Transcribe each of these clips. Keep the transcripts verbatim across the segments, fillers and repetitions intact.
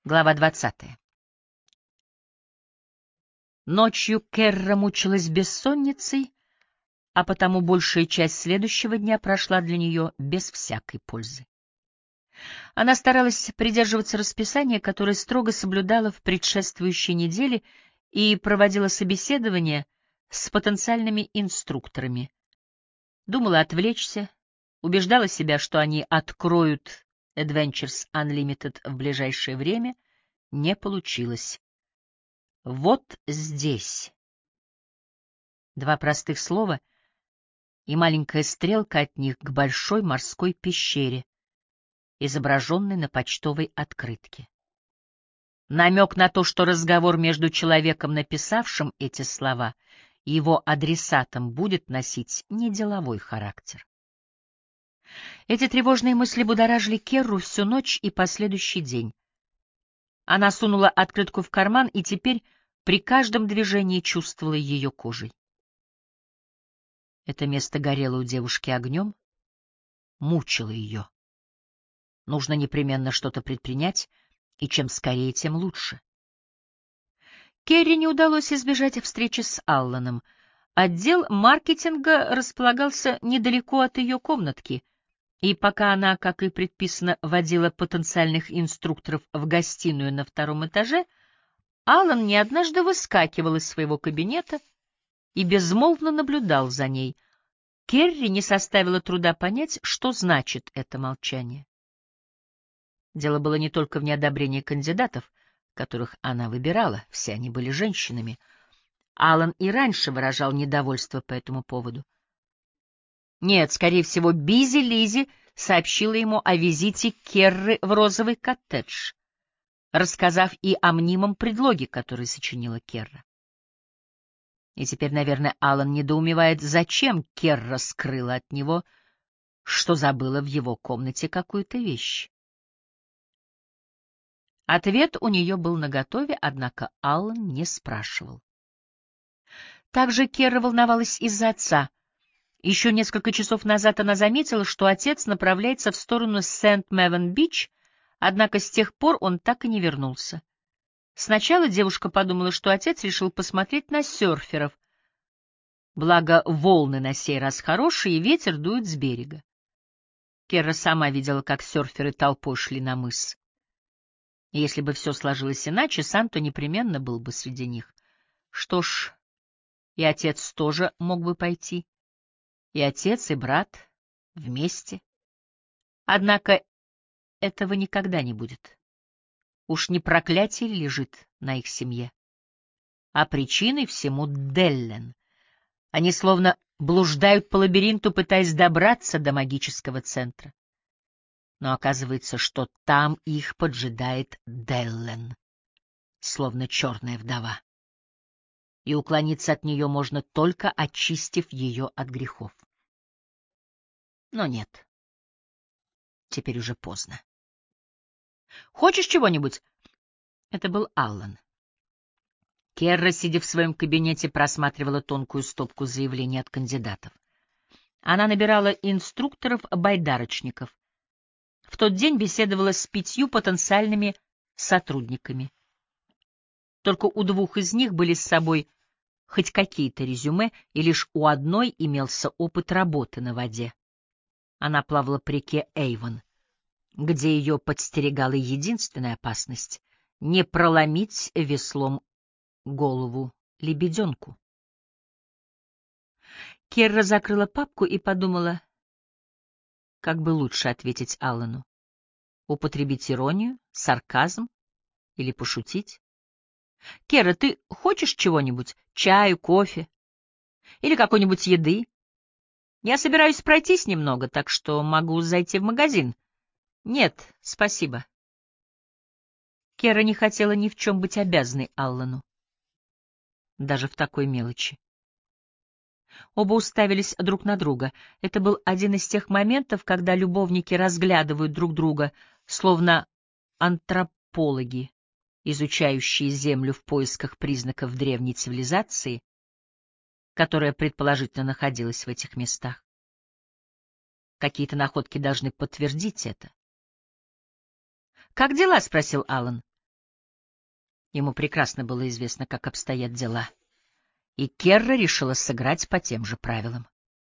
Глава двадцатая. Ночью Керра мучилась бессонницей, а потому большая часть следующего дня прошла для нее без всякой пользы. Она старалась придерживаться расписания, которое строго соблюдала в предшествующей неделе, и проводила собеседования с потенциальными инструкторами. Думала отвлечься, убеждала себя, что они откроют Adventures Unlimited в ближайшее время. Не получилось. Вот здесь. Два простых слова и маленькая стрелка от них к большой морской пещере, изображенной на почтовой открытке. Намек на то, что разговор между человеком, написавшим эти слова, и его адресатом будет носить не деловой характер. Эти тревожные мысли будоражили Керру всю ночь и последующий день. Она сунула открытку в карман и теперь при каждом движении чувствовала ее кожей. Это место горело у девушки огнем, мучило ее. Нужно непременно что-то предпринять, и чем скорее, тем лучше. Керри не удалось избежать встречи с Алланом. Отдел маркетинга располагался недалеко от ее комнатки, и пока она, как и предписано, водила потенциальных инструкторов в гостиную на втором этаже, Аллан не однажды выскакивал из своего кабинета и безмолвно наблюдал за ней. Керри не составило труда понять, что значит это молчание. Дело было не только в неодобрении кандидатов, которых она выбирала, все они были женщинами. Аллан и раньше выражал недовольство по этому поводу. Нет, скорее всего, Бизи Лизи сообщила ему о визите Керры в розовый коттедж, рассказав и о мнимом предлоге, который сочинила Керра. И теперь, наверное, Аллан недоумевает, зачем Керра скрыла от него, что забыла в его комнате какую-то вещь. Ответ у нее был наготове, однако Аллан не спрашивал. Также Керра волновалась из-за отца. Еще несколько часов назад она заметила, что отец направляется в сторону Сент-Мэвен-Бич, однако с тех пор он так и не вернулся. Сначала девушка подумала, что отец решил посмотреть на серферов, благо волны на сей раз хорошие, и ветер дует с берега. Керра сама видела, как серферы толпой шли на мыс. И если бы все сложилось иначе, Санто непременно был бы среди них. Что ж, и отец тоже мог бы пойти. И отец, и брат вместе. Однако этого никогда не будет. Уж не проклятие лежит на их семье, а причиной всему Деллен. Они словно блуждают по лабиринту, пытаясь добраться до магического центра. Но оказывается, что там их поджидает Деллен, словно черная вдова. И уклониться от нее можно только очистив ее от грехов. Но нет, теперь уже поздно. «Хочешь чего-нибудь?» Это был Аллан. Керра, сидя в своем кабинете, просматривала тонкую стопку заявлений от кандидатов. Она набирала инструкторов-байдарочников. В тот день беседовала с пятью потенциальными сотрудниками. Только у двух из них были с собой хоть какие-то резюме, и лишь у одной имелся опыт работы на воде. Она плавала по реке Эйвон, где ее подстерегала единственная опасность — не проломить веслом голову лебеденку. Керра закрыла папку и подумала, как бы лучше ответить Аллану. Употребить иронию, сарказм или пошутить? «Керра, ты хочешь чего-нибудь? Чаю, кофе? Или какой-нибудь еды? Я собираюсь пройтись немного, так что могу зайти в магазин». «Нет, спасибо». Керра не хотела ни в чем быть обязанной Аллану, даже в такой мелочи. Оба уставились друг на друга. Это был один из тех моментов, когда любовники разглядывают друг друга, словно антропологи, изучающие Землю в поисках признаков древней цивилизации, которая предположительно находилась в этих местах. Какие-то находки должны подтвердить это. «Как дела?» — спросил Аллан. Ему прекрасно было известно, как обстоят дела, и Керра решила сыграть по тем же правилам.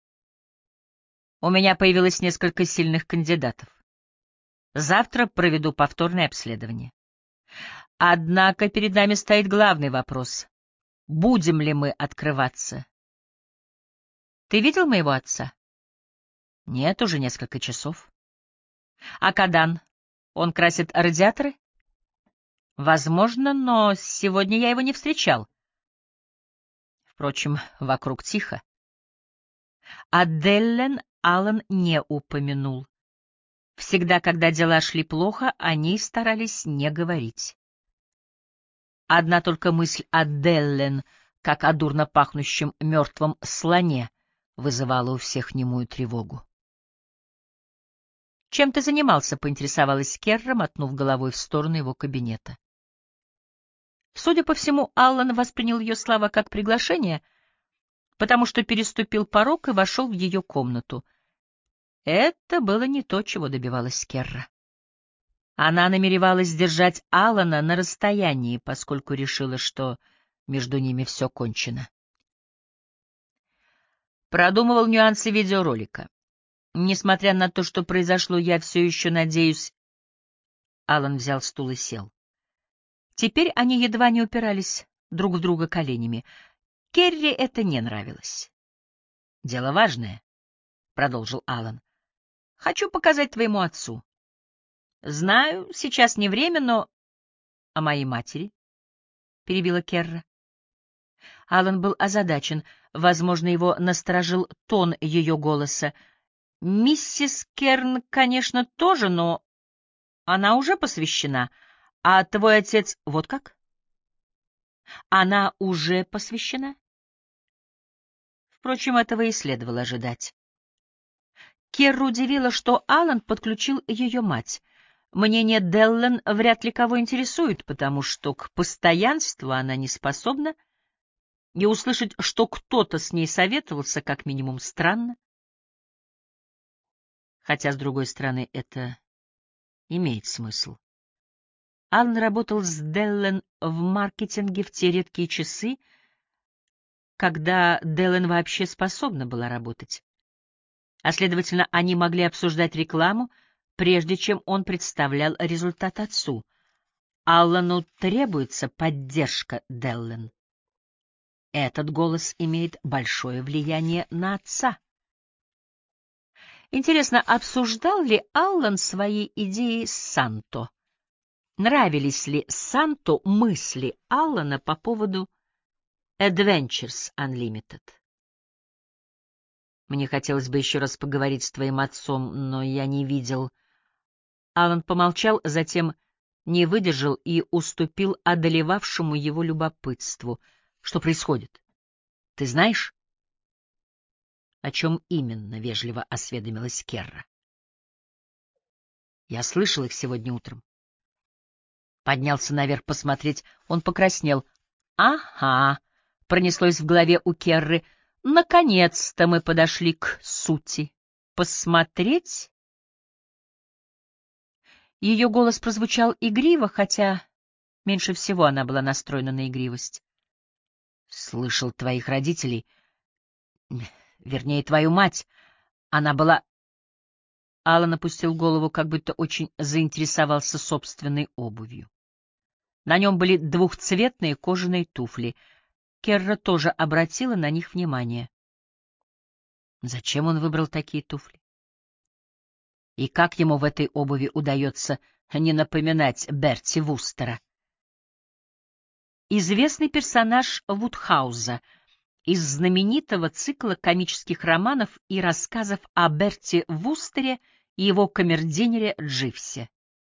У меня появилось несколько сильных кандидатов. Завтра проведу повторное обследование. Однако перед нами стоит главный вопрос. Будем ли мы открываться? Ты видел моего отца? Нет, уже несколько часов. А Кадан? Он красит радиаторы? Возможно, но сегодня я его не встречал. Впрочем, вокруг тихо. А Деллен Аллан не упомянул. Всегда, когда дела шли плохо, они старались не говорить. Одна только мысль о Деллен, как о дурно пахнущем мертвом слоне, вызывала у всех немую тревогу. «Чем ты занимался?» — поинтересовалась Керра, мотнув головой в сторону его кабинета. Судя по всему, Аллан воспринял ее слова как приглашение, потому что переступил порог и вошел в ее комнату. Это было не то, чего добивалась Керра. Она намеревалась держать Алана на расстоянии, поскольку решила, что между ними все кончено. Продумывал нюансы видеоролика. Несмотря на то, что произошло, я все еще надеюсь... Алан взял стул и сел. Теперь они едва не упирались друг в друга коленями. Керри это не нравилось. «Дело важное», — продолжил Алан. «Хочу показать твоему отцу. Знаю, сейчас не время, но... А моей матери?» — перебила Керра. Алан был озадачен. Возможно, его насторожил тон ее голоса. «Миссис Керн, конечно, тоже, но она уже посвящена. А твой отец... Вот как? Она уже посвящена?» Впрочем, этого и следовало ожидать. Керру удивило, что Алан подключил ее мать. Мнение Деллен вряд ли кого интересует, потому что к постоянству она не способна, и услышать, что кто-то с ней советовался, как минимум странно. Хотя, с другой стороны, это имеет смысл. Алан работал с Деллен в маркетинге в те редкие часы, когда Деллен вообще способна была работать. А, следовательно, они могли обсуждать рекламу, прежде чем он представлял результат отцу. Аллану требуется поддержка Деллен. Этот голос имеет большое влияние на отца. Интересно, обсуждал ли Аллан свои идеи с Санто? Нравились ли Санто мысли Аллана по поводу Adventures Unlimited? Мне хотелось бы еще раз поговорить с твоим отцом, но я не видел. Аллан помолчал, затем не выдержал и уступил одолевавшему его любопытству. Что происходит? Ты знаешь? О чем именно, — вежливо осведомилась Керра. Я слышал их сегодня утром. Поднялся наверх посмотреть, он покраснел. Ага, пронеслось в голове у Керры. Наконец-то мы подошли к сути. Посмотреть? Ее голос прозвучал игриво, хотя меньше всего она была настроена на игривость. Слышал твоих родителей, вернее, твою мать. Она была... Алан опустил голову, как будто очень заинтересовался собственной обувью. На нем были двухцветные кожаные туфли. Керра тоже обратила на них внимание. Зачем он выбрал такие туфли? И как ему в этой обуви удается не напоминать Берти Вустера? Известный персонаж Вудхауза из знаменитого цикла комических романов и рассказов о Берти Вустере и его камердинере Дживсе.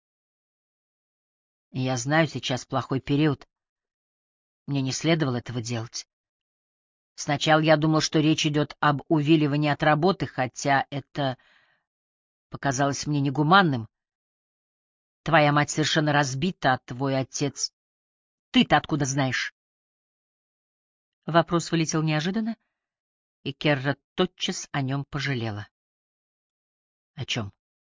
Я знаю, сейчас плохой период. Мне не следовало этого делать. Сначала я думал, что речь идет об увиливании от работы, хотя это показалось мне негуманным. Твоя мать совершенно разбита, а твой отец... Ты-то откуда знаешь? Вопрос вылетел неожиданно, и Керра тотчас о нем пожалела. О чем?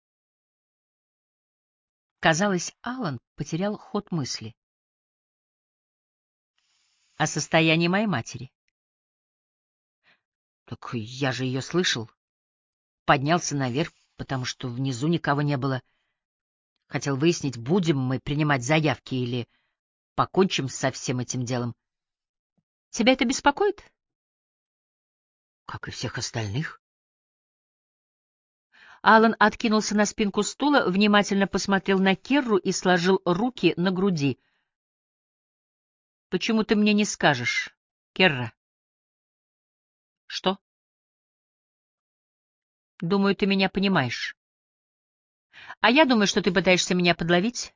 Казалось, Алан потерял ход мысли. о состоянии моей матери. Так я же ее слышал. Поднялся наверх, потому что внизу никого не было. Хотел выяснить, будем мы принимать заявки или покончим со всем этим делом. Тебя это беспокоит? Как и всех остальных. Алан откинулся на спинку стула, внимательно посмотрел на Керру и сложил руки на груди. — Почему ты мне не скажешь, Керра? — Что? — Думаю, ты меня понимаешь. — А я думаю, что ты пытаешься меня подловить.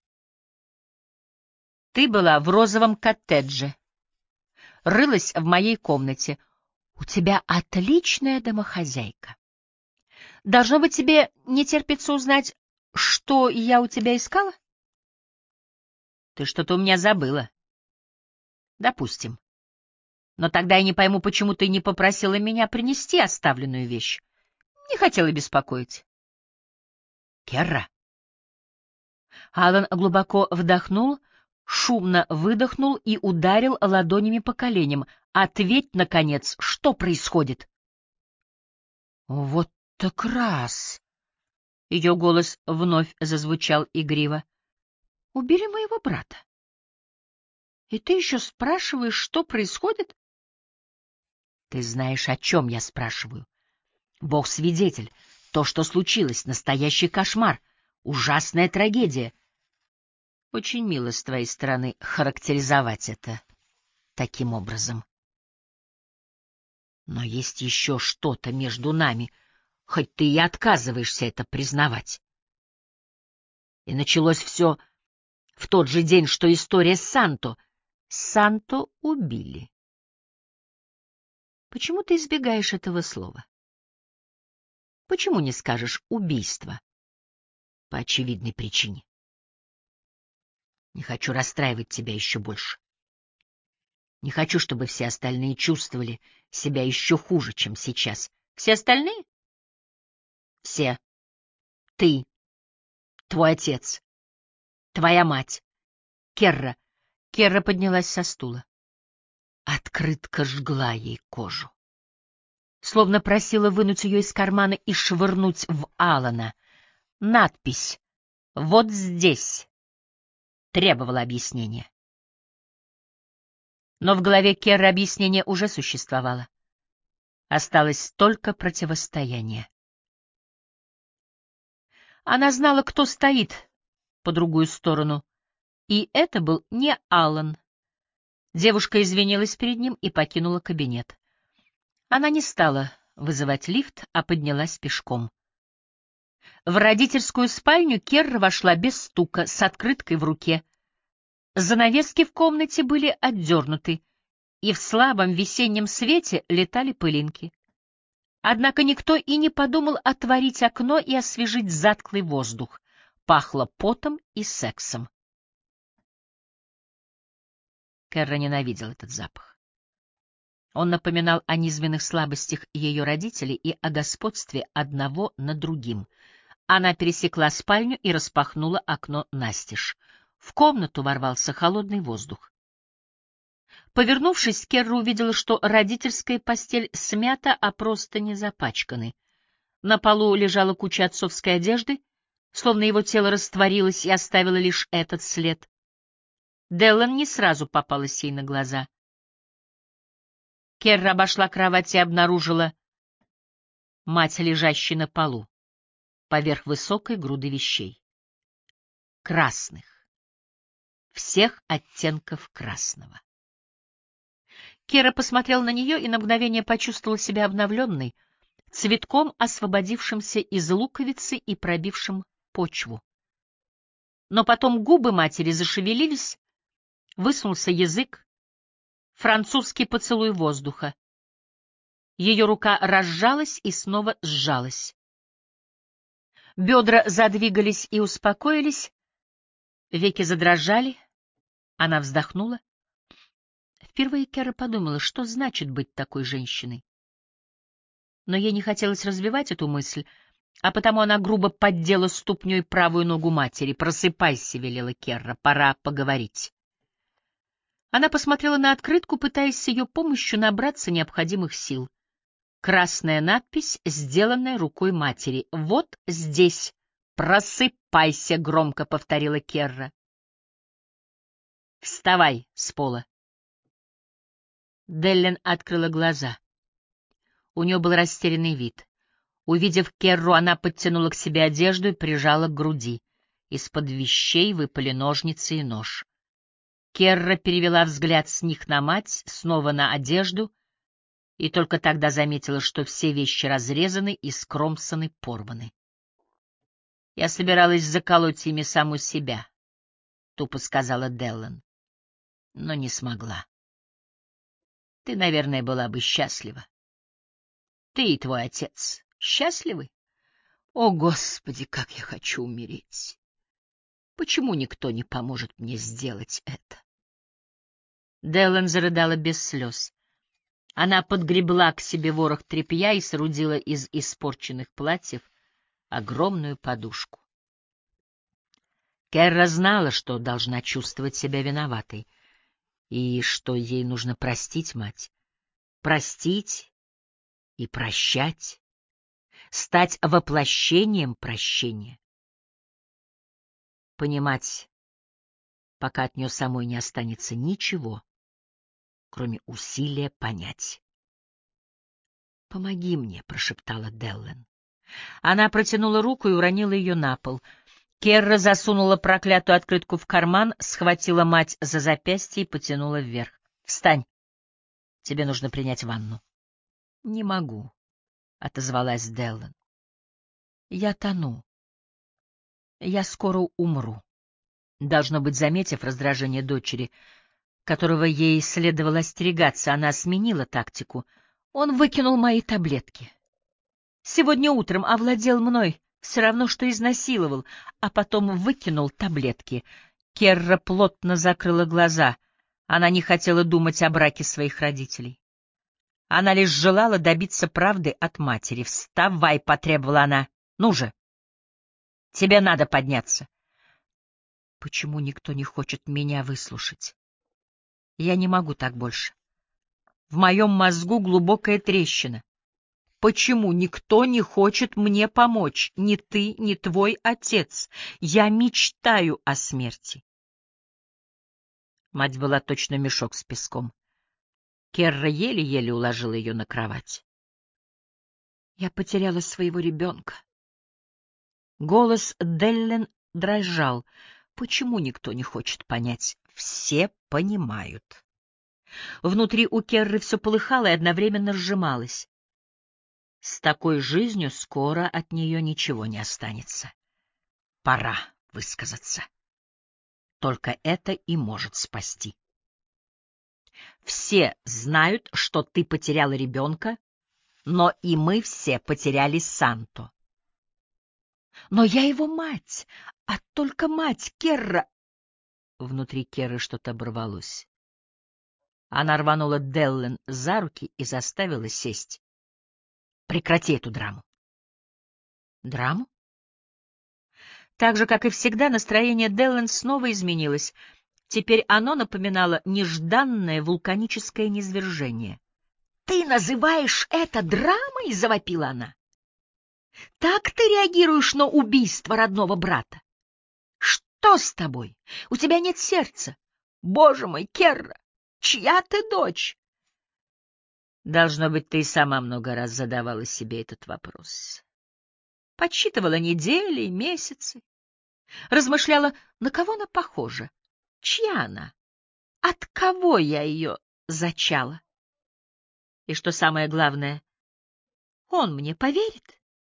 Ты была в розовом коттедже, рылась в моей комнате. У тебя отличная домохозяйка. Должно быть, тебе не терпится узнать, что я у тебя искала? Ты что-то у меня забыла. Допустим. Но тогда я не пойму, почему ты не попросила меня принести оставленную вещь. Не хотела беспокоить. Керра. Алан глубоко вдохнул, шумно выдохнул и ударил ладонями по коленям. Ответь, наконец, что происходит? Вот так раз. Ее голос вновь зазвучал игриво. Убери моего брата. И ты еще спрашиваешь, что происходит? Ты знаешь, о чем я спрашиваю. Бог свидетель, то, что случилось, настоящий кошмар, ужасная трагедия. Очень мило с твоей стороны характеризовать это таким образом. Но есть еще что-то между нами, хоть ты и отказываешься это признавать. И началось все в тот же день, что история с Санто. Санто убили. Почему ты избегаешь этого слова? Почему не скажешь «убийство»? По очевидной причине. Не хочу расстраивать тебя еще больше. Не хочу, чтобы все остальные чувствовали себя еще хуже, чем сейчас. Все остальные? Все. Ты, твой отец, твоя мать, Керра. Керра поднялась со стула. Открытка жгла ей кожу. Словно просила вынуть ее из кармана и швырнуть в Алана. Надпись «Вот здесь» требовала объяснения. Но в голове Керры объяснение уже существовало. Осталось только противостояние. Она знала, кто стоит по другую сторону, и это был не Аллан. Девушка извинилась перед ним и покинула кабинет. Она не стала вызывать лифт, а поднялась пешком. В родительскую спальню Керра вошла без стука, с открыткой в руке. Занавески в комнате были отдернуты, и в слабом весеннем свете летали пылинки. Однако никто и не подумал отворить окно и освежить затхлый воздух. Пахло потом и сексом. Керра ненавидел этот запах. Он напоминал о низменных слабостях ее родителей и о господстве одного над другим. Она пересекла спальню и распахнула окно настежь. В комнату ворвался холодный воздух. Повернувшись, Керра увидела, что родительская постель смята, а простыни запачканы. На полу лежала куча отцовской одежды, словно его тело растворилось и оставило лишь этот след. Деллан не сразу попалась ей на глаза. Керра обошла кровать и обнаружила мать, лежащей на полу, поверх высокой груды вещей. Красных. Всех оттенков красного. Кера посмотрел на нее и на мгновение почувствовал себя обновленной, цветком, освободившимся из луковицы и пробившим почву. Но потом губы матери зашевелились, высунулся язык, французский поцелуй воздуха. Ее рука разжалась и снова сжалась. Бедра задвигались и успокоились, веки задрожали, она вздохнула. Впервые Кера подумала, что значит быть такой женщиной. Но ей не хотелось развивать эту мысль, а потому она грубо поддела ступней правую ногу матери. «Просыпайся», — велела Керра, — «пора поговорить». Она посмотрела на открытку, пытаясь с ее помощью набраться необходимых сил. Красная надпись, сделанная рукой матери. «Вот здесь. Просыпайся», — громко повторила Керра. «Вставай с пола». Деллен открыла глаза. У нее был растерянный вид. Увидев Керру, она подтянула к себе одежду и прижала к груди. Из-под вещей выпали ножницы и нож. Керра перевела взгляд с них на мать, снова на одежду, и только тогда заметила, что все вещи разрезаны и скромсаны, порваны. «Я собиралась заколоть ими саму себя», — тупо сказала Деллен, — «но не смогла. Ты, наверное, была бы счастлива. Ты и твой отец счастливы? О, Господи, как я хочу умереть! Почему никто не поможет мне сделать это?» Деллен зарыдала без слез. Она подгребла к себе ворох тряпья и соорудила из испорченных платьев огромную подушку. Керра знала, что должна чувствовать себя виноватой, и что ей нужно простить мать. Простить и прощать, стать воплощением прощения. Понимать, пока от нее самой не останется ничего, кроме усилия понять. «Помоги мне», — прошептала Деллен. Она протянула руку и уронила ее на пол. Керра засунула проклятую открытку в карман, схватила мать за запястье и потянула вверх. «Встань! Тебе нужно принять ванну». «Не могу», — отозвалась Деллен. «Я тону. Я скоро умру». Должно быть, заметив раздражение дочери, которого ей следовало остерегаться, она сменила тактику. Он выкинул мои таблетки. Сегодня утром овладел мной, все равно, что изнасиловал, а потом выкинул таблетки. Керра плотно закрыла глаза. Она не хотела думать о браке своих родителей. Она лишь желала добиться правды от матери. «Вставай!» — потребовала она. «Ну же! Тебе надо подняться!» Почему никто не хочет меня выслушать? Я не могу так больше. В моем мозгу глубокая трещина. Почему никто не хочет мне помочь? Ни ты, ни твой отец. Я мечтаю о смерти. Мать была точно мешок с песком. Керра еле-еле уложила ее на кровать. Я потеряла своего ребенка. Голос Деллен дрожал. Почему никто не хочет понять? Все понимают. Внутри у Керры все полыхало и одновременно сжималось. С такой жизнью скоро от нее ничего не останется. Пора высказаться. Только это и может спасти. Все знают, что ты потеряла ребенка, но и мы все потеряли Санто. Но я его мать, а только мать, Керра. Внутри Керры что-то оборвалось. Она рванула Деллен за руки и заставила сесть. Прекрати эту драму. Драму? Так же, как и всегда, настроение Деллен снова изменилось. Теперь оно напоминало нежданное вулканическое низвержение. «Ты называешь это драмой?» — завопила она. «Так ты реагируешь на убийство родного брата? Что с тобой? У тебя нет сердца. Боже мой, Керра, чья ты дочь?» Должно быть, ты и сама много раз задавала себе этот вопрос. Подсчитывала недели, месяцы. Размышляла, на кого она похожа, чья она, от кого я ее зачала. И что самое главное, он мне поверит?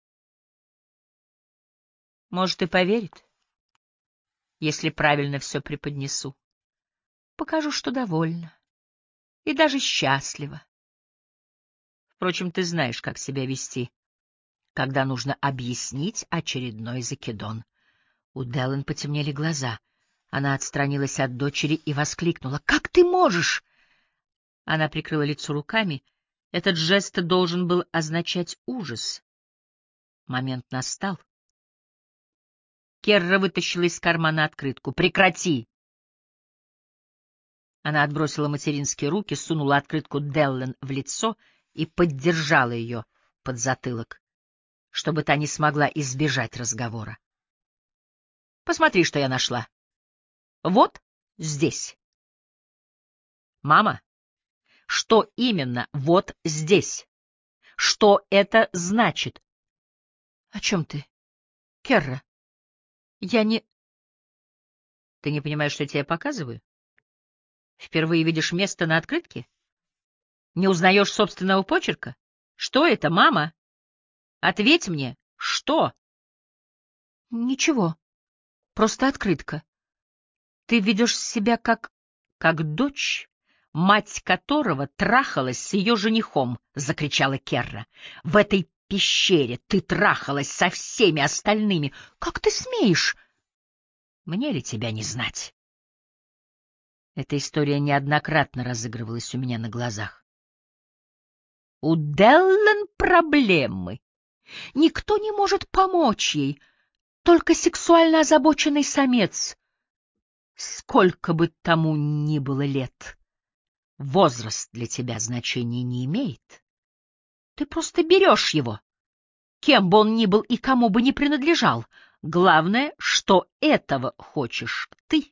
Может, и поверит, если правильно все преподнесу. Покажу, что довольна и даже счастлива. Впрочем, ты знаешь, как себя вести, когда нужно объяснить очередной закидон. У Деллен потемнели глаза. Она отстранилась от дочери и воскликнула: «Как ты можешь?» Она прикрыла лицо руками. Этот жест должен был означать ужас. Момент настал. Керра вытащила из кармана открытку. «Прекрати!» Она отбросила материнские руки, сунула открытку Деллен в лицо и поддержала ее под затылок, чтобы та не смогла избежать разговора. — Посмотри, что я нашла. Вот здесь. — Мама, что именно вот здесь? Что это значит? — О чем ты, Керра? Я не... Ты не понимаешь, что я тебе показываю? Впервые видишь место на открытке? Не узнаешь собственного почерка? Что это, мама? Ответь мне, что? Ничего, просто открытка. Ты ведешь себя как... как дочь, мать которого трахалась с ее женихом, — закричала Керра. В этой пещере ты трахалась со всеми остальными. Как ты смеешь? Мне ли тебя не знать? Эта история неоднократно разыгрывалась у меня на глазах. У Деллен проблемы. Никто не может помочь ей, только сексуально озабоченный самец. Сколько бы тому ни было лет, возраст для тебя значения не имеет. Ты просто берешь его, кем бы он ни был и кому бы ни принадлежал. Главное, что этого хочешь ты.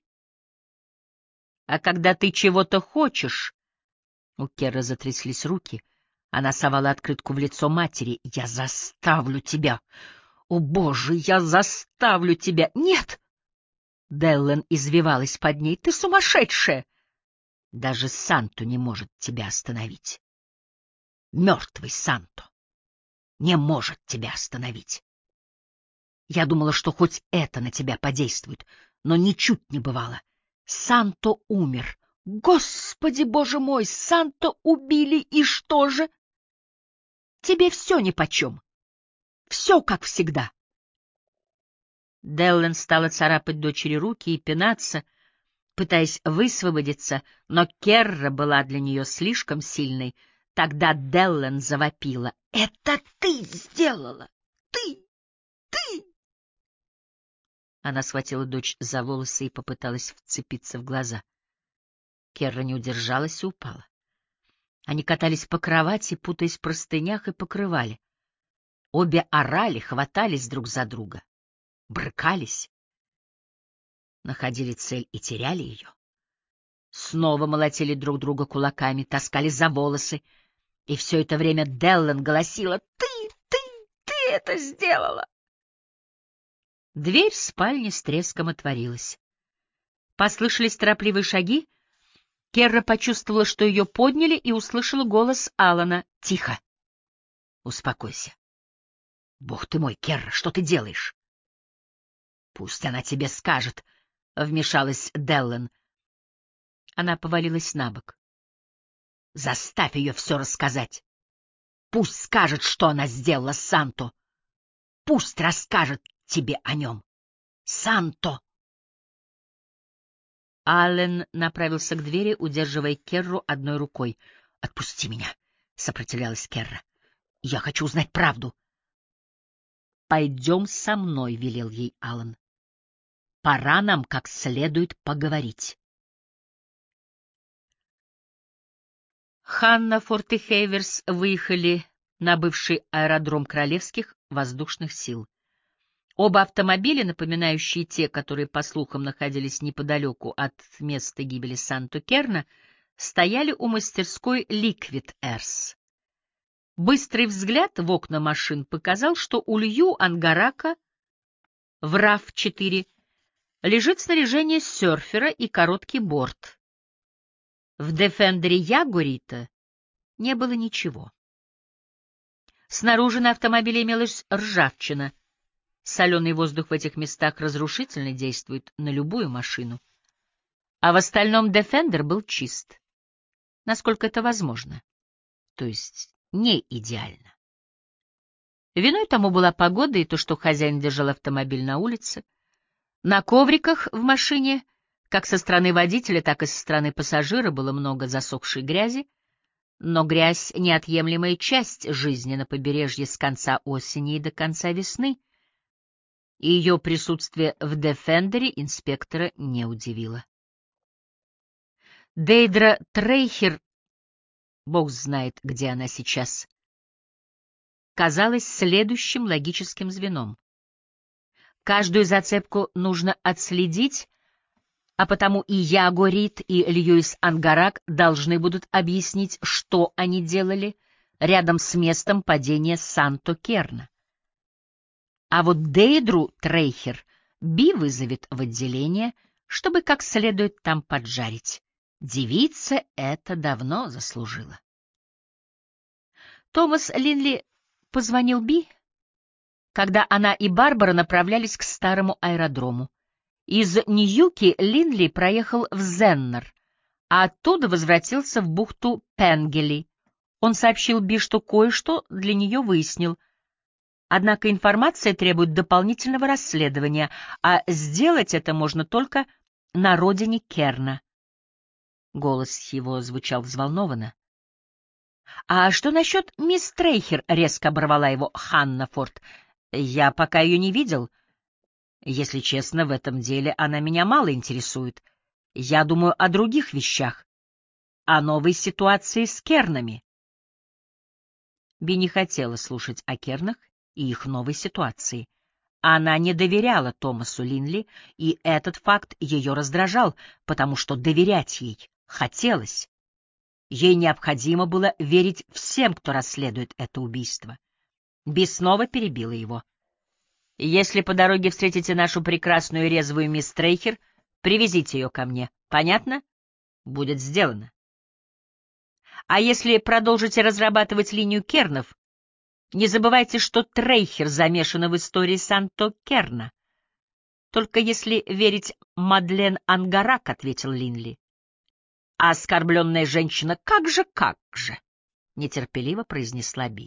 А когда ты чего-то хочешь... У Керры затряслись руки. Она совала открытку в лицо матери. «Я заставлю тебя! О, Боже, я заставлю тебя! Нет!» Деллен извивалась под ней. «Ты сумасшедшая! Даже Санто не может тебя остановить. Мертвый Санто не может тебя остановить. Я думала, что хоть это на тебя подействует, но ничуть не бывало. Санто умер. Господи, Боже мой, Санто убили, и что же? Тебе все нипочем. Все как всегда». Деллен стала царапать дочери руки и пинаться, пытаясь высвободиться, но Керра была для нее слишком сильной. Тогда Деллен завопила. «Это ты сделала! Ты! Ты!» Она схватила дочь за волосы и попыталась вцепиться в глаза. Керра не удержалась и упала. Они катались по кровати, путаясь в простынях и покрывале. Обе орали, хватались друг за друга, брыкались, находили цель и теряли ее. Снова молотили друг друга кулаками, таскали за волосы, и все это время Деллен голосила: «Ты, ты, ты это сделала!» Дверь в спальне с треском отворилась. Послышались торопливые шаги. Керра почувствовала, что ее подняли, и услышала голос Алана. «Тихо! Успокойся! Бог ты мой, Керра, что ты делаешь?» «Пусть она тебе скажет», — вмешалась Деллен. Она повалилась на бок. «Заставь ее все рассказать. Пусть скажет, что она сделала с Санто. Пусть расскажет тебе о нем. Санто!» Аллен направился к двери, удерживая Керру одной рукой. «Отпусти меня!» — сопротивлялась Керра. «Я хочу узнать правду». «Пойдем со мной», — велел ей Аллен. «Пора нам как следует поговорить». Ханнафорд и Хейверс выехали на бывший аэродром Королевских воздушных сил. Оба автомобиля, напоминающие те, которые, по слухам, находились неподалеку от места гибели Санто-Керна, стояли у мастерской Liquid Airs. Быстрый взгляд в окна машин показал, что у Лью Ангарака в рав четыре лежит снаряжение серфера и короткий борт. В Дефендере Ягурита не было ничего. Снаружи на автомобиле имелась ржавчина. Соленый воздух в этих местах разрушительно действует на любую машину. А в остальном Дефендер был чист, насколько это возможно, то есть не идеально. Виной тому была погода и то, что хозяин держал автомобиль на улице. На ковриках в машине, как со стороны водителя, так и со стороны пассажира, было много засохшей грязи, но грязь — неотъемлемая часть жизни на побережье с конца осени и до конца весны, и ее присутствие в Дефендере инспектора не удивило. Дейдра Трейхер, бог знает, где она сейчас, казалась следующим логическим звеном. Каждую зацепку нужно отследить, а потому и Яго Рид, и Льюис Ангарак должны будут объяснить, что они делали рядом с местом падения Санто-Керна. А вот Дейдру Трейхер Би вызовет в отделение, чтобы как следует там поджарить. Девица это давно заслужила. Томас Линли позвонил Би, когда она и Барбара направлялись к старому аэродрому. Из Ньюки Линли проехал в Зеннер, а оттуда возвратился в бухту Пенгели. Он сообщил Би, что кое-что для нее выяснил. Однако информация требует дополнительного расследования, а сделать это можно только на родине Керна. Голос его звучал взволнованно. «А что насчет мисс Трейхер?» — резко оборвала его Ханна Форд. «Я пока ее не видел. Если честно, в этом деле она меня мало интересует. Я думаю о других вещах, о новой ситуации с Кернами». Би не хотела слушать о Кернах и их новой ситуации. Она не доверяла Томасу Линли, и этот факт ее раздражал, потому что доверять ей хотелось. Ей необходимо было верить всем, кто расследует это убийство. Би снова перебила его. «Если по дороге встретите нашу прекрасную и резвую мисс Трейхер, привезите ее ко мне. Понятно? Будет сделано. А если продолжите разрабатывать линию Кернов, не забывайте, что Трейхер замешана в истории Санто-Керна. Только если верить Мадлен Ангарак», — ответил Линли. «А оскорбленная женщина, как же, как же!» — нетерпеливо произнесла Би.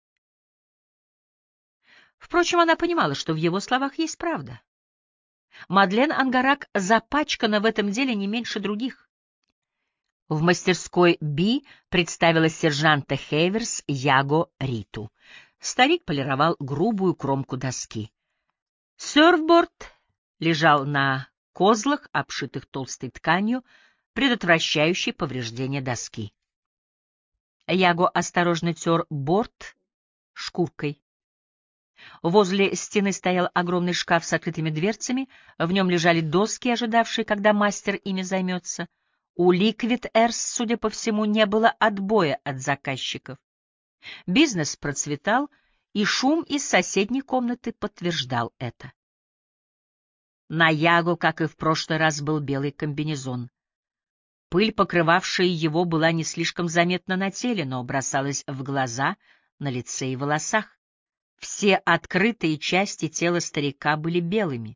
Впрочем, она понимала, что в его словах есть правда. Мадлен Ангарак запачкана в этом деле не меньше других. В мастерской Би представилась сержанта Хейверс Яго Риту. Старик полировал грубую кромку доски. Сёрфборд лежал на козлах, обшитых толстой тканью, предотвращающей повреждение доски. Яго осторожно тер борт шкуркой. Возле стены стоял огромный шкаф с открытыми дверцами, в нем лежали доски, ожидавшие, когда мастер ими займется. У Liquid Earth, судя по всему, не было отбоя от заказчиков. Бизнес процветал, и шум из соседней комнаты подтверждал это. На Яго, как и в прошлый раз, был белый комбинезон. Пыль, покрывавшая его, была не слишком заметна на теле, но бросалась в глаза, на лице и волосах. Все открытые части тела старика были белыми.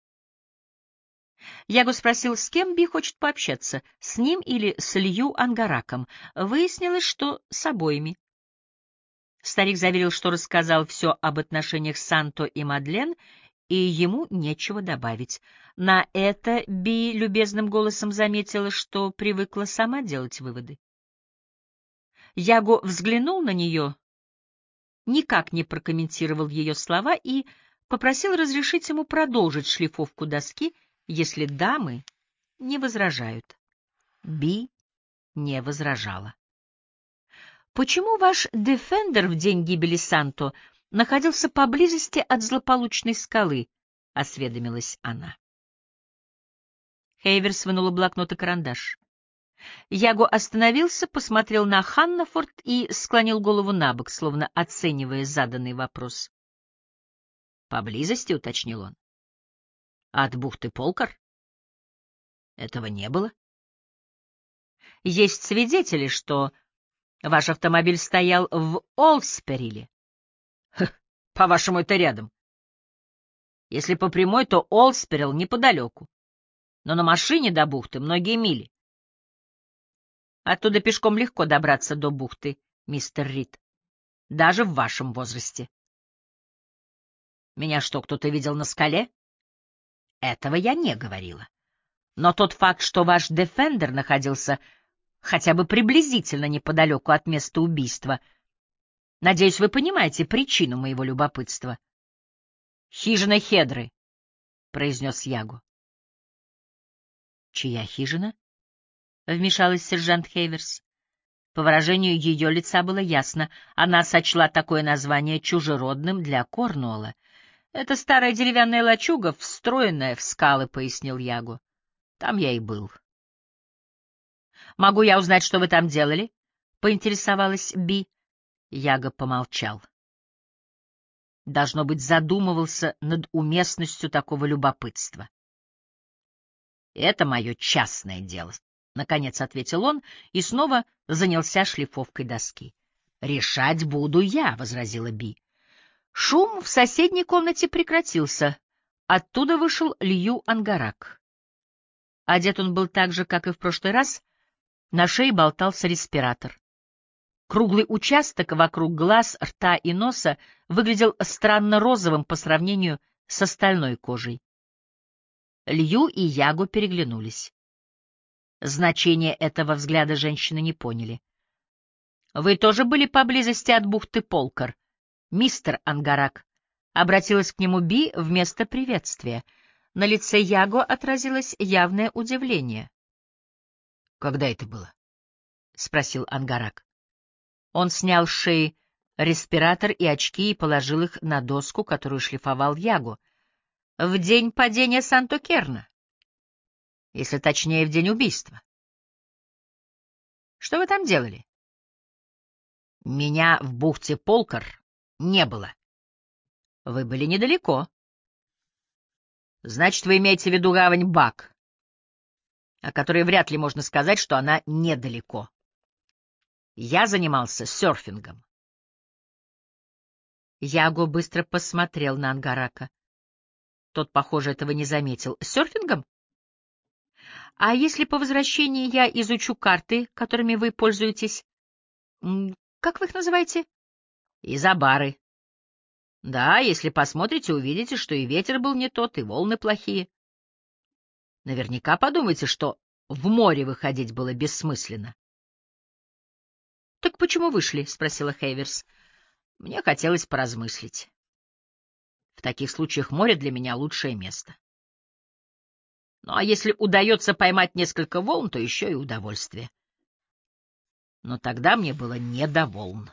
Яго спросил, с кем Би хочет пообщаться, с ним или с Лью Ангараком. Выяснилось, что с обоими. Старик заверил, что рассказал все об отношениях Санто и Мадлен, и ему нечего добавить. На это Би любезным голосом заметила, что привыкла сама делать выводы. Яго взглянул на нее, никак не прокомментировал ее слова и попросил разрешить ему продолжить шлифовку доски, если дамы не возражают. Би не возражала. «Почему ваш Дефендер в день гибели Санто находился поблизости от злополучной скалы?» — осведомилась она. Хейверс вынула блокнот и карандаш. Яго остановился, посмотрел на Ханнафорд и склонил голову набок, словно оценивая заданный вопрос. «Поблизости», — уточнил он. «От бухты Полкар? Этого не было. Есть свидетели, что ваш автомобиль стоял в Олспериле. По-вашему, это рядом. Если по прямой, то Олсперил неподалеку, но на машине до бухты многие мили. Оттуда пешком легко добраться до бухты, мистер Рид, даже в вашем возрасте. Меня что, кто-то видел на скале? Этого я не говорила. Но тот факт, что ваш Дефендер находился хотя бы приблизительно неподалеку от места убийства, надеюсь, вы понимаете причину моего любопытства. «Хижина Хедры», — произнес Яго. «Чья хижина?» — вмешалась сержант Хейверс. По выражению ее лица было ясно, она сочла такое название чужеродным для Корнуолла. «Это старая деревянная лачуга, встроенная в скалы», — пояснил Яго. «Там я и был». «Могу я узнать, что вы там делали?» — поинтересовалась Би. Яго помолчал. Должно быть, задумывался над уместностью такого любопытства. «Это мое частное дело», — наконец ответил он и снова занялся шлифовкой доски. «Решать буду я», — возразила Би. Шум в соседней комнате прекратился. Оттуда вышел Лью Ангарак. Одет он был так же, как и в прошлый раз. На шее болтался респиратор. Круглый участок вокруг глаз, рта и носа выглядел странно розовым по сравнению с остальной кожей. Лью и Яго переглянулись. Значение этого взгляда женщины не поняли. — Вы тоже были поблизости от бухты Полкар, мистер Ангарак? — обратилась к нему Би вместо приветствия. На лице Яго отразилось явное удивление. — Когда это было? — спросил Ангарак. Он снял с шеи респиратор и очки и положил их на доску, которую шлифовал Яго. — В день падения Санто-Керна. Если точнее, в день убийства. — Что вы там делали? — Меня в бухте Полкар не было. — Вы были недалеко. — Значит, вы имеете в виду гавань Бак, о которой вряд ли можно сказать, что она недалеко. Я занимался серфингом. Яго быстро посмотрел на Ангарака. Тот, похоже, этого не заметил. Серфингом? А если по возвращении я изучу карты, которыми вы пользуетесь? Как вы их называете? Изобары. Да, если посмотрите, увидите, что и ветер был не тот, и волны плохие. Наверняка подумайте, что в море выходить было бессмысленно. — Так почему вышли? — спросила Хейверс. — Мне хотелось поразмыслить. В таких случаях море для меня лучшее место. Ну, а если удается поймать несколько волн, то еще и удовольствие. Но тогда мне было не до волн.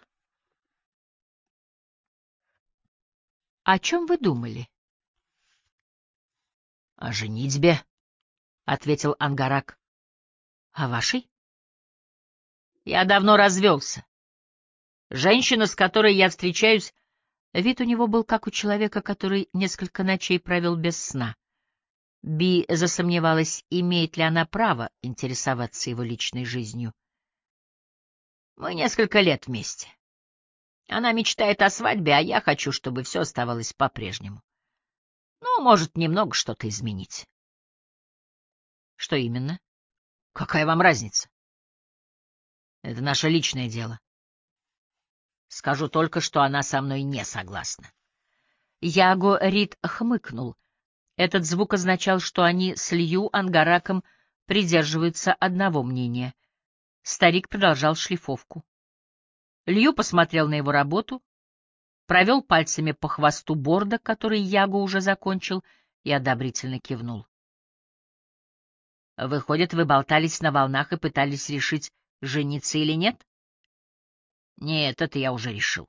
— О чем вы думали? — О женитьбе, — ответил Ангарак. — О вашей? — Я давно развелся. Женщина, с которой я встречаюсь, вид у него был как у человека, который несколько ночей провел без сна. Би засомневалась, имеет ли она право интересоваться его личной жизнью. Мы несколько лет вместе. Она мечтает о свадьбе, а я хочу, чтобы все оставалось по-прежнему. Ну, может, немного что-то изменить. Что именно? Какая вам разница? Это наше личное дело. Скажу только, что она со мной не согласна. Яго Рид хмыкнул. Этот звук означал, что они с Лью Ангараком придерживаются одного мнения. Старик продолжал шлифовку. Лью посмотрел на его работу, провел пальцами по хвосту борда, который Яго уже закончил, и одобрительно кивнул. — Выходит, вы болтались на волнах и пытались решить, жениться или нет? — Нет, это я уже решил.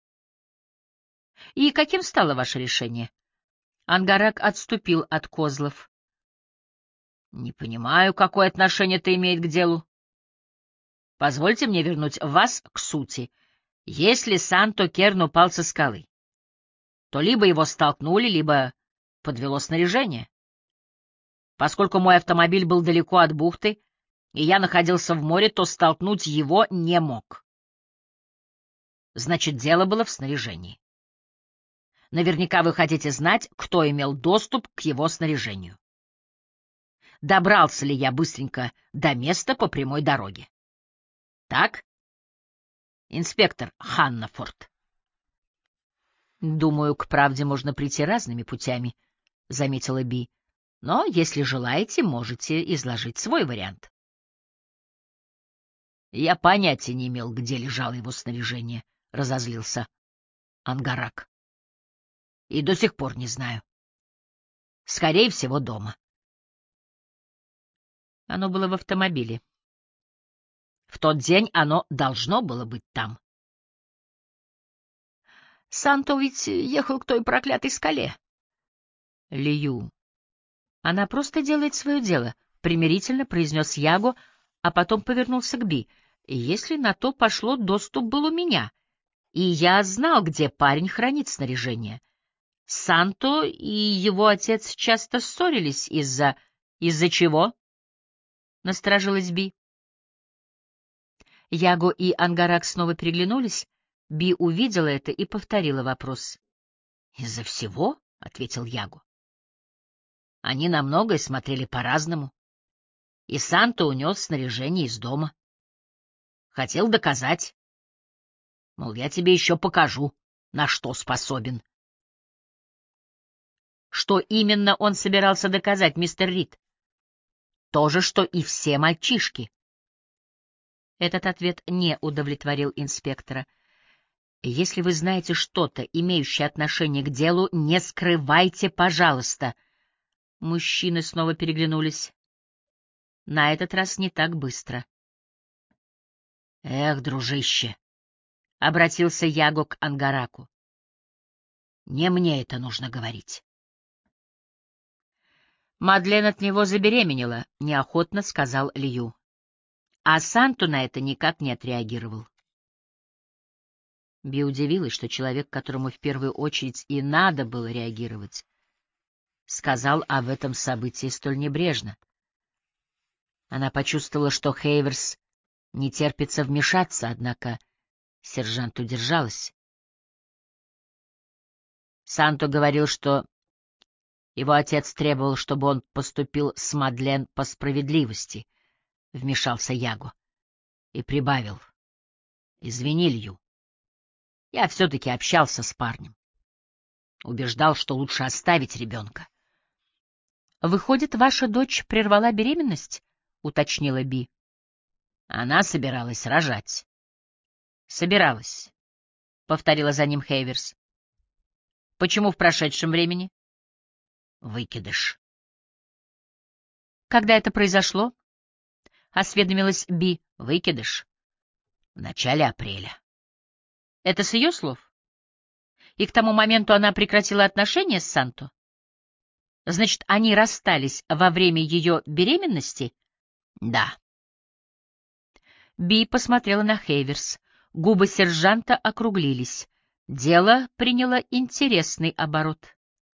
— И каким стало ваше решение? Ангарак отступил от козлов. — Не понимаю, какое отношение это имеет к делу. Позвольте мне вернуть вас к сути. Если Санто-Керн упал со скалы, то либо его столкнули, либо подвело снаряжение. Поскольку мой автомобиль был далеко от бухты, и я находился в море, то столкнуть его не мог. Значит, дело было в снаряжении. Наверняка вы хотите знать, кто имел доступ к его снаряжению. Добрался ли я быстренько до места по прямой дороге? Так? Инспектор Ханнафорд. Думаю, к правде можно прийти разными путями, — заметила Би. Но, если желаете, можете изложить свой вариант. Я понятия не имел, где лежало его снаряжение, — разозлился Ангарак. И до сих пор не знаю. Скорее всего, дома. Оно было в автомобиле. В тот день оно должно было быть там. Санто ведь ехал к той проклятой скале. Лью. Она просто делает свое дело, — примирительно произнес Яго, а потом повернулся к Би. Если на то пошло, доступ был у меня, и я знал, где парень хранит снаряжение. Санто и его отец часто ссорились из-за... Из-за чего? — насторожилась Би. Яго и Ангарак снова переглянулись. Би увидела это и повторила вопрос. — Из-за всего? — ответил Яго. Они на многое смотрели по-разному. И Санто унес снаряжение из дома. Хотел доказать. Мол, я тебе еще покажу, на что способен. Что именно он собирался доказать, мистер Рид? То же, что и все мальчишки. Этот ответ не удовлетворил инспектора. Если вы знаете что-то, имеющее отношение к делу, не скрывайте, пожалуйста. Мужчины снова переглянулись. На этот раз не так быстро. — Эх, дружище! — обратился Яго к Ангараку. — Не мне это нужно говорить. Мадлен от него забеременела, — неохотно сказал Лью. А Санту на это никак не отреагировал. Би удивилась, что человек, которому в первую очередь и надо было реагировать, сказал об этом событии столь небрежно. Она почувствовала, что Хейверс не терпится вмешаться, однако сержант удержалась. Санто говорил, что его отец требовал, чтобы он поступил с Мадлен по справедливости, — вмешался Яго, и прибавил. — Извини, Лью. Я все-таки общался с парнем. Убеждал, что лучше оставить ребенка. — Выходит, ваша дочь прервала беременность? — уточнила Би. Она собиралась рожать. — Собиралась, — повторила за ним Хейверс. — Почему в прошедшем времени? — Выкидыш. — Когда это произошло? — осведомилась Би. — Выкидыш. В начале апреля. — Это с ее слов? И к тому моменту она прекратила отношения с Санто? Значит, они расстались во время ее беременности? — Да. Би посмотрела на Хейверс. Губы сержанта округлились. Дело приняло интересный оборот.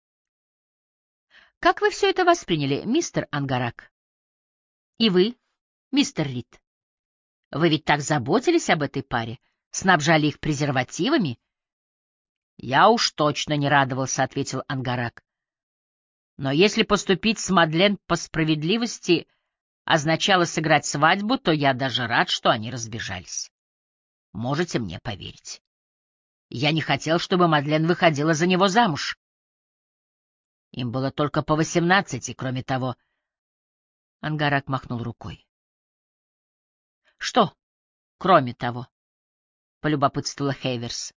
— Как вы все это восприняли, мистер Ангарак? — И вы, мистер Рид? Вы ведь так заботились об этой паре, снабжали их презервативами? — Я уж точно не радовался, — ответил Ангарак. — Но если поступить с Мадлен по справедливости означало сыграть свадьбу, то я даже рад, что они разбежались. Можете мне поверить. Я не хотел, чтобы Мадлен выходила за него замуж. Им было только по восемнадцати, кроме того. Ангарак махнул рукой. — Что, кроме того? — полюбопытствовала Хейверс.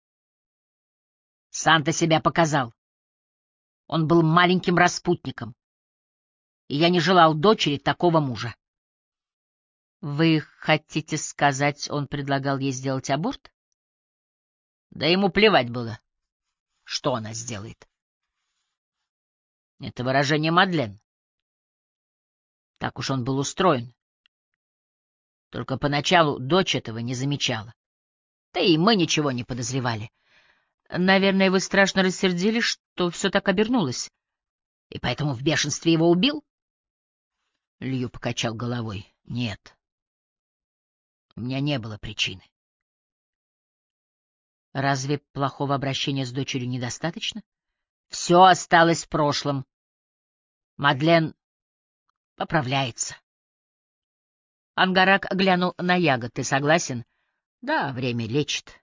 Санта себя показал. Он был маленьким распутником, и я не желал дочери такого мужа. — Вы хотите сказать, он предлагал ей сделать аборт? Да ему плевать было, что она сделает. Это выражение Мадлен. Так уж он был устроен. Только поначалу дочь этого не замечала. Да и мы ничего не подозревали. Наверное, вы страшно рассердились, что все так обернулось, и поэтому в бешенстве его убил? Лью покачал головой. Нет. У меня не было причины. Разве плохого обращения с дочерью недостаточно? Все осталось в прошлом. Мадлен поправляется. Ангарак глянул на Яго. Ты согласен? Да, время лечит.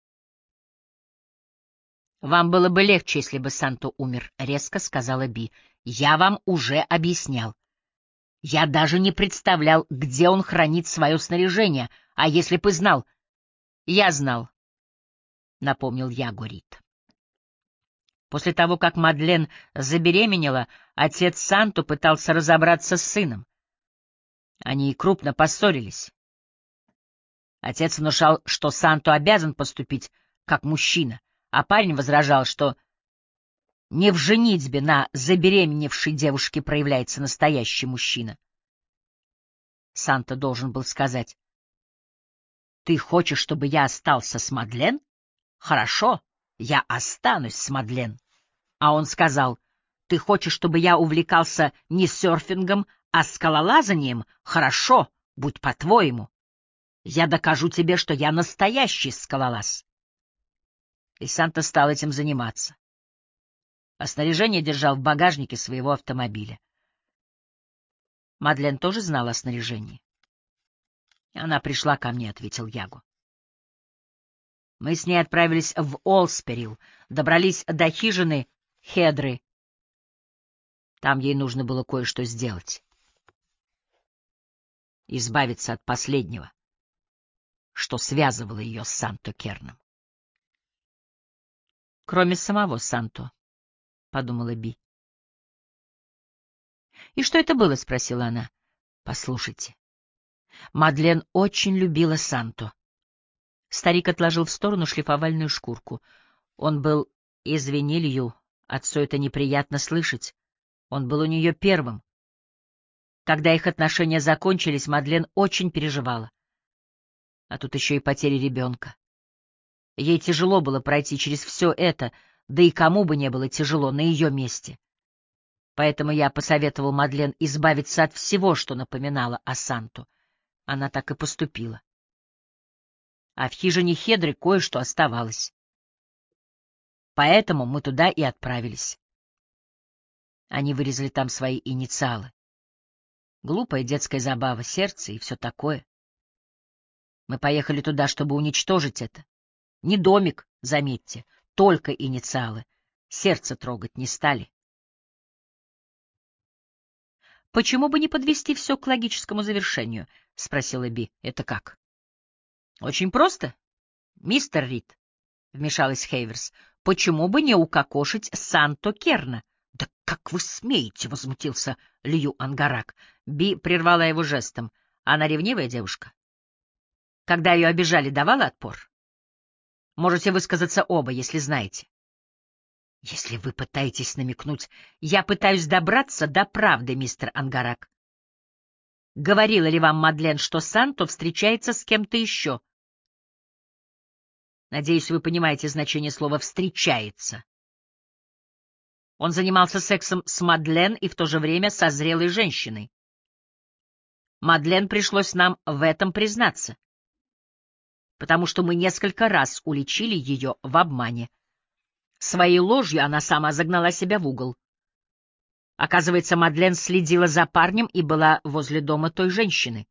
Вам было бы легче, если бы Санто умер, — резко сказала Би. Я вам уже объяснял. Я даже не представлял, где он хранит свое снаряжение, а если бы знал... Я знал, — напомнил Яго Рид. После того, как Мадлен забеременела, отец Санто пытался разобраться с сыном. Они крупно поссорились. Отец внушал, что Санто обязан поступить как мужчина, а парень возражал, что не в женитьбе на забеременевшей девушке проявляется настоящий мужчина. Санто должен был сказать: «Ты хочешь, чтобы я остался с Мадлен? Хорошо, я останусь с Мадлен». А он сказал: «Ты хочешь, чтобы я увлекался не серфингом, а скалолазанием? Хорошо, будь по-твоему. Я докажу тебе, что я настоящий скалолаз». И Санто стал этим заниматься. А снаряжение держал в багажнике своего автомобиля. Мадлен тоже знала о снаряжении. «Она пришла ко мне», — ответил Яго. Мы с ней отправились в Олсперил, добрались до хижины Хедры. Там ей нужно было кое-что сделать. Избавиться от последнего, что связывало ее с Санто Керном. Кроме самого Санто, — подумала Би. — И что это было? — спросила она. — Послушайте. Мадлен очень любила Санто. Старик отложил в сторону шлифовальную шкурку. Он был... Извини, Лью, отцу это неприятно слышать. Он был у нее первым. Когда их отношения закончились, Мадлен очень переживала. А тут еще и потеря ребенка. Ей тяжело было пройти через все это, да и кому бы не было тяжело на ее месте. Поэтому я посоветовал Мадлен избавиться от всего, что напоминало о Санту. Она так и поступила. А в хижине Хедры кое-что оставалось. Поэтому мы туда и отправились. Они вырезали там свои инициалы. Глупая детская забава, сердце и все такое. Мы поехали туда, чтобы уничтожить это. Не домик, заметьте, только инициалы. Сердце трогать не стали. — Почему бы не подвести все к логическому завершению? — спросила Би. — Это как? — Очень просто, мистер Рид, — вмешалась Хейверс. — Почему бы не укокошить Санто Керна? — Да как вы смеете? — возмутился Лью Ангарак. Би прервала его жестом. Она ревнивая девушка. Когда ее обижали, давала отпор? Можете высказаться оба, если знаете. Если вы пытаетесь намекнуть, я пытаюсь добраться до правды, мистер Ангарак. Говорила ли вам Мадлен, что Санто встречается с кем-то еще? Надеюсь, вы понимаете значение слова «встречается». Он занимался сексом с Мадлен и в то же время со зрелой женщиной. Мадлен пришлось нам в этом признаться, потому что мы несколько раз уличили ее в обмане. Своей ложью она сама загнала себя в угол. Оказывается, Мадлен следила за парнем и была возле дома той женщины.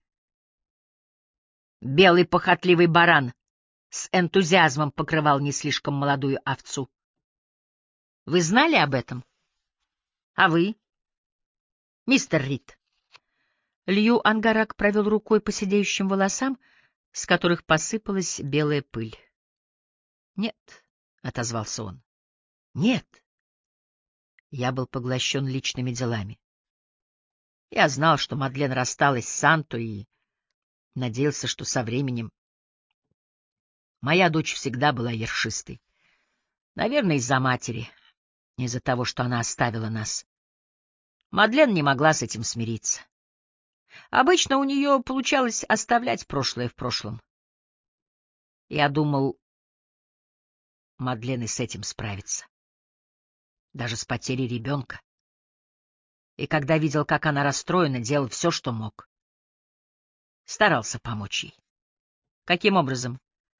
Белый похотливый баран с энтузиазмом покрывал не слишком молодую овцу. Вы знали об этом? А вы, мистер Рид? Лью Ангарак провел рукой по сидеющим волосам, с которых посыпалась белая пыль. — Нет, — отозвался он, — нет. Я был поглощен личными делами. Я знал, что Мадлен рассталась с Санто и надеялся, что со временем... Моя дочь всегда была ершистой. Наверное, из-за матери, из-за того, что она оставила нас. Мадлен не могла с этим смириться. Обычно у нее получалось оставлять прошлое в прошлом. Я думал, Мадлен и с этим справится. Даже с потерей ребенка. И когда видел, как она расстроена, делал все, что мог. Старался помочь ей. Каким образом?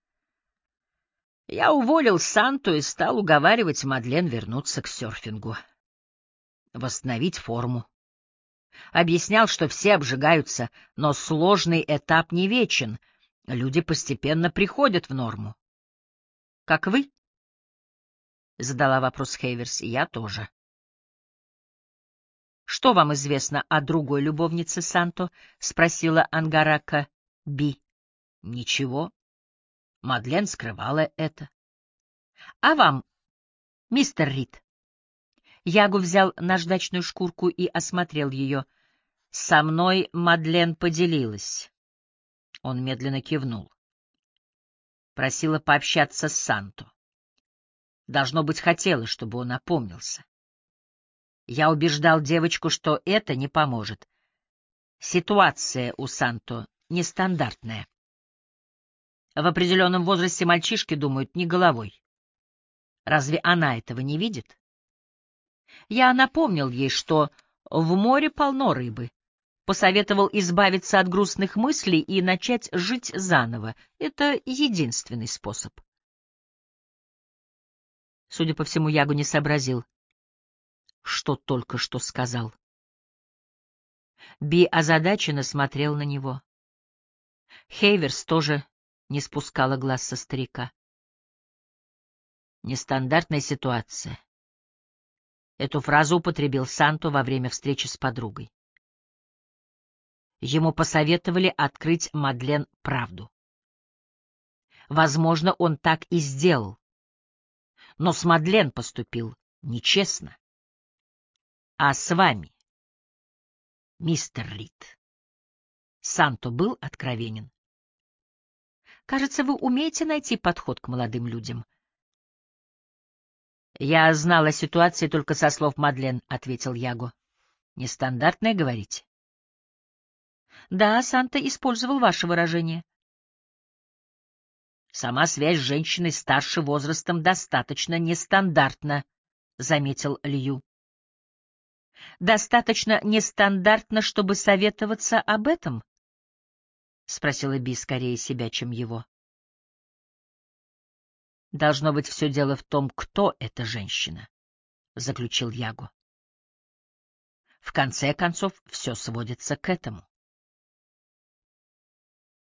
Я уволил Санту и стал уговаривать Мадлен вернуться к серфингу. Восстановить форму. Объяснял, что все обжигаются, но сложный этап не вечен. Люди постепенно приходят в норму. — Как вы? — задала вопрос Хейверс. — Я тоже. — Что вам известно о другой любовнице Санто? — спросила Ангарака Би. — Ничего. Мадлен скрывала это. — А вам, мистер Рид? Ягу взял наждачную шкурку и осмотрел ее. — Со мной Мадлен поделилась. Он медленно кивнул. Просила пообщаться с Санто. Должно быть, хотела, чтобы он опомнился. Я убеждал девочку, что это не поможет. Ситуация у Санто нестандартная. В определенном возрасте мальчишки думают не головой. Разве она этого не видит? Я напомнил ей, что в море полно рыбы. Посоветовал избавиться от грустных мыслей и начать жить заново. Это единственный способ. Судя по всему, Яго не сообразил, что только что сказал. Би озадаченно смотрел на него. Хейверс тоже не спускала глаз со старика. Нестандартная ситуация. Эту фразу употребил Санто во время встречи с подругой. Ему посоветовали открыть Мадлен правду. Возможно, он так и сделал. Но с Мадлен поступил нечестно. А с вами, мистер Рид, Санто был откровенен. Кажется, вы умеете найти подход к молодым людям. Я знала о ситуации только со слов Мадлен, — ответил Яго. Нестандартное, говорите? Да, Санто использовал ваше выражение. Сама связь с женщиной старше возрастом достаточно нестандартна, — заметил Лью. Достаточно нестандартно, чтобы советоваться об этом? — спросила Би скорее себя, чем его. Должно быть, все дело в том, кто эта женщина, — заключил Яго. В конце концов, все сводится к этому.